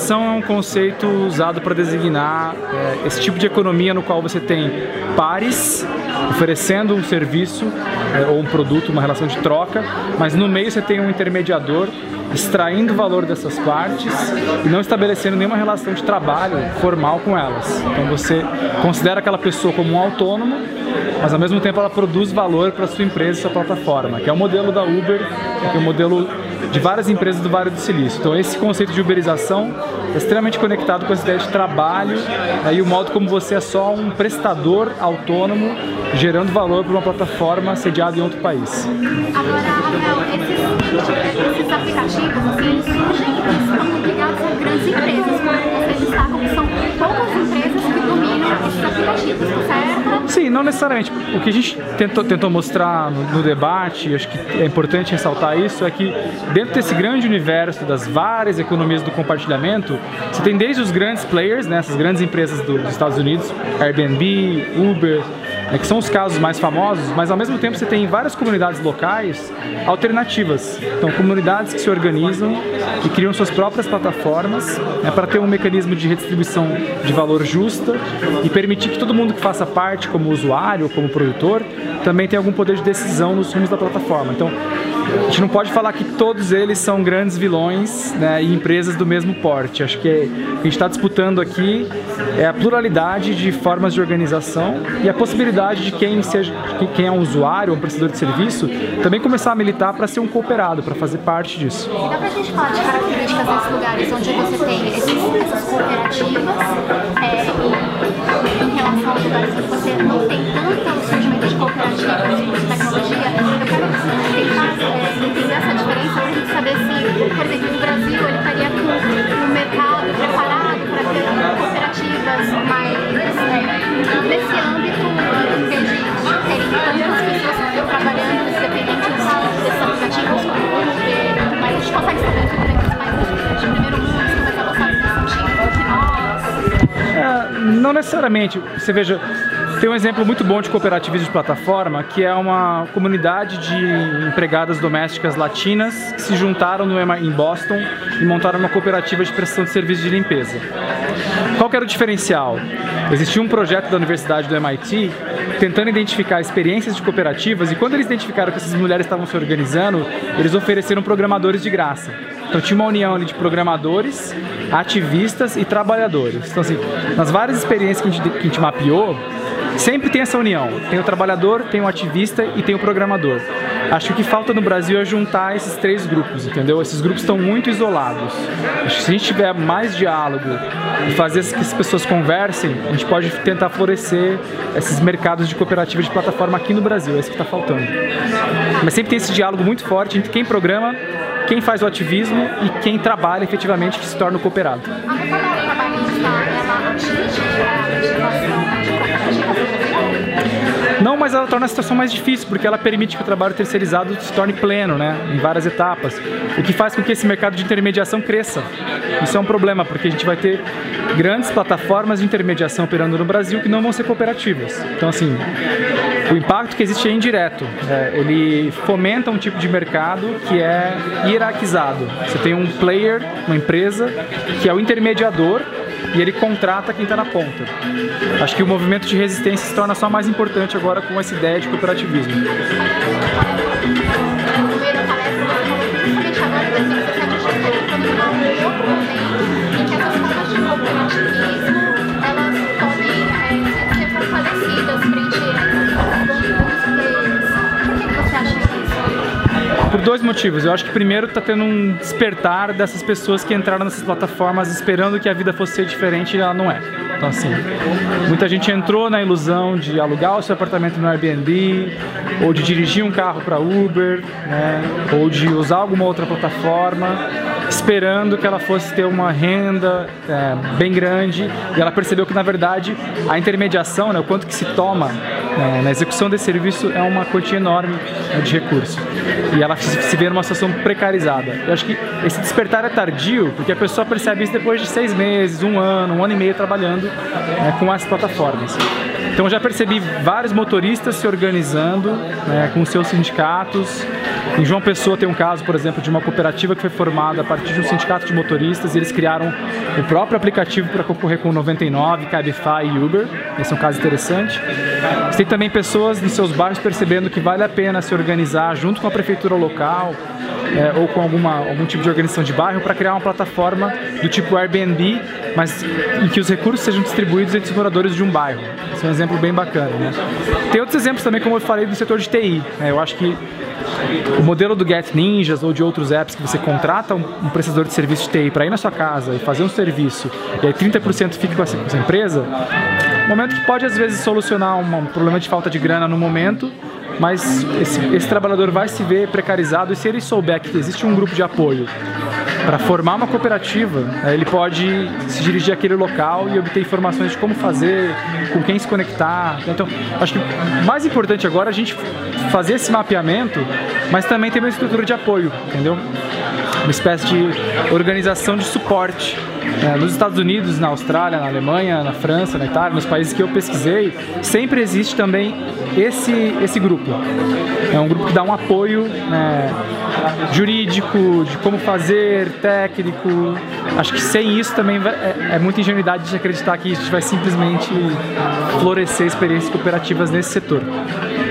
Uberização é um conceito usado para designar esse tipo de economia no qual você tem pares oferecendo um serviço ou um produto, uma relação de troca, mas no meio você tem um intermediador extraindo o valor dessas partes e não estabelecendo nenhuma relação de trabalho formal com elas. Então você considera aquela pessoa como um autônomo, mas ao mesmo tempo ela produz valor para a sua empresa e sua plataforma, que é o modelo da Uber, que é o modelo de várias empresas do Vale do Silício. Então esse conceito de uberização é extremamente conectado com essa ideia de trabalho e o modo como você é só um prestador autônomo gerando valor para uma plataforma sediada em outro país. Agora, Rafael, esses aplicativos assim, surgem e estão muito ligados a grandes empresas, como vocês destacam, que são poucas empresas que dominam esses aplicativos, certo? Sim, não necessariamente. O que a gente tentou mostrar no debate, acho que é importante ressaltar isso, é que dentro desse grande universo das várias economias do compartilhamento, você tem desde os grandes players, né, essas grandes empresas dos Estados Unidos, Airbnb, Uber, que são os casos mais famosos, mas ao mesmo tempo você tem várias comunidades locais alternativas. Então, comunidades que se organizam e criam suas próprias plataformas para ter um mecanismo de redistribuição de valor justa e permitir que todo mundo que faça parte, como usuário ou como produtor, também tenha algum poder de decisão nos rumos da plataforma. Então, a gente não pode falar que todos eles são grandes vilões, né, e empresas do mesmo porte. Acho que o que a gente está disputando aqui é a pluralidade de formas de organização e a possibilidade de quem é um usuário ou um prestador de serviço também começar a militar para ser um cooperado, para fazer parte disso. Dá pra gente falar de características desses lugares onde você tem essas cooperativas e em relação aos lugares onde você não tem tanto surgimento de cooperativas de tecnologia? Eu quero tentar entender essa diferença para a gente saber se, por exemplo, no Brasil ele estaria com o mercado preparado para ter cooperativas mais nesse âmbito, em vez de terem tantas pessoas trabalhando independentes desses aplicativos como o Uber, mas a gente consegue saber que empresas mais de primeiro mundo começam a gostar desse sentido que nós? Não necessariamente. Você veja, tem um exemplo muito bom de cooperativismo de plataforma, que é uma comunidade de empregadas domésticas latinas que se juntaram em Boston e montaram uma cooperativa de prestação de serviços de limpeza. Qual que era o diferencial? Existia um projeto da Universidade do MIT tentando identificar experiências de cooperativas e quando eles identificaram que essas mulheres estavam se organizando, eles ofereceram programadores de graça. Então tinha uma união ali de programadores, ativistas e trabalhadores. Então assim, nas várias experiências que a gente mapeou, sempre tem essa união. Tem o trabalhador, tem o ativista e tem o programador. Acho que o que falta no Brasil é juntar esses três grupos, entendeu? Esses grupos estão muito isolados. Acho que se a gente tiver mais diálogo e fazer que as pessoas conversem, a gente pode tentar florescer esses mercados de cooperativa de plataforma aqui no Brasil. É isso que está faltando. Mas sempre tem esse diálogo muito forte entre quem programa, quem faz o ativismo e quem trabalha efetivamente, que se torna o cooperado. A reforma trabalhista, ela atinge a legislação de cooperativa? Não, mas ela torna a situação mais difícil, porque ela permite que o trabalho terceirizado se torne pleno, né, em várias etapas, o que faz com que esse mercado de intermediação cresça. Isso é um problema, porque a gente vai ter grandes plataformas de intermediação operando no Brasil que não vão ser cooperativas. Então, assim, o impacto que existe é indireto. Ele fomenta um tipo de mercado que é hierarquizado. Você tem um player, uma empresa, que é o intermediador, e ele contrata quem está na ponta. Acho que o movimento de resistência se torna só mais importante agora com essa ideia de cooperativismo. No meio da palestra, você falou principalmente agora da ciência que a gente está entrando num outro momento em que essas formas de cooperativismo elas podem ser fortalecidas frente aos players. Por que você acha isso? Por dois motivos. Eu acho que primeiro está tendo um despertar dessas pessoas que entraram nessas plataformas esperando que a vida fosse ser diferente e ela não é. Então assim, muita gente entrou na ilusão de alugar o seu apartamento no Airbnb, ou de dirigir um carro para Uber, né, ou de usar alguma outra plataforma, esperando que ela fosse ter uma renda bem grande, e ela percebeu que na verdade a intermediação, né, o quanto que se toma na execução desse serviço é uma quantia enorme de recursos. E ela se vê numa situação precarizada. Eu acho que esse despertar é tardio, porque a pessoa percebe isso depois de 6 meses, 1 ano, 1 ano e meio trabalhando com as plataformas. Então eu já percebi vários motoristas se organizando com seus sindicatos, Em João Pessoa tem um caso, por exemplo, de uma cooperativa que foi formada a partir de um sindicato de motoristas e eles criaram o próprio aplicativo para concorrer com o 99, Cabify e Uber. Esse é um caso interessante. Você tem também pessoas nos seus bairros percebendo que vale a pena se organizar junto com a prefeitura local ou com algum tipo de organização de bairro para criar uma plataforma do tipo Airbnb, mas em que os recursos sejam distribuídos entre os moradores de um bairro. Esse é um exemplo bem bacana, né? Tem outros exemplos também, como eu falei, do setor de TI. Eu acho que o modelo do Get Ninjas ou de outros apps que você contrata um prestador de serviço de TI para ir na sua casa e fazer um serviço e aí 30% fica com essa empresa, um momento que pode às vezes solucionar um problema de falta de grana no momento, mas esse trabalhador vai se ver precarizado e se ele souber que existe um grupo de apoio para formar uma cooperativa, ele pode se dirigir àquele local e obter informações de como fazer, com quem se conectar. Então, acho que o mais importante agora é a gente fazer esse mapeamento, mas também ter uma estrutura de apoio, entendeu? Uma espécie de organização de suporte. Nos Estados Unidos, na Austrália, na Alemanha, na França, na Itália, nos países que eu pesquisei, sempre existe também esse grupo. É um grupo que dá um apoio jurídico, de como fazer, técnico. Acho que sem isso também é muita ingenuidade de acreditar que a gente vai simplesmente florescer experiências cooperativas nesse setor.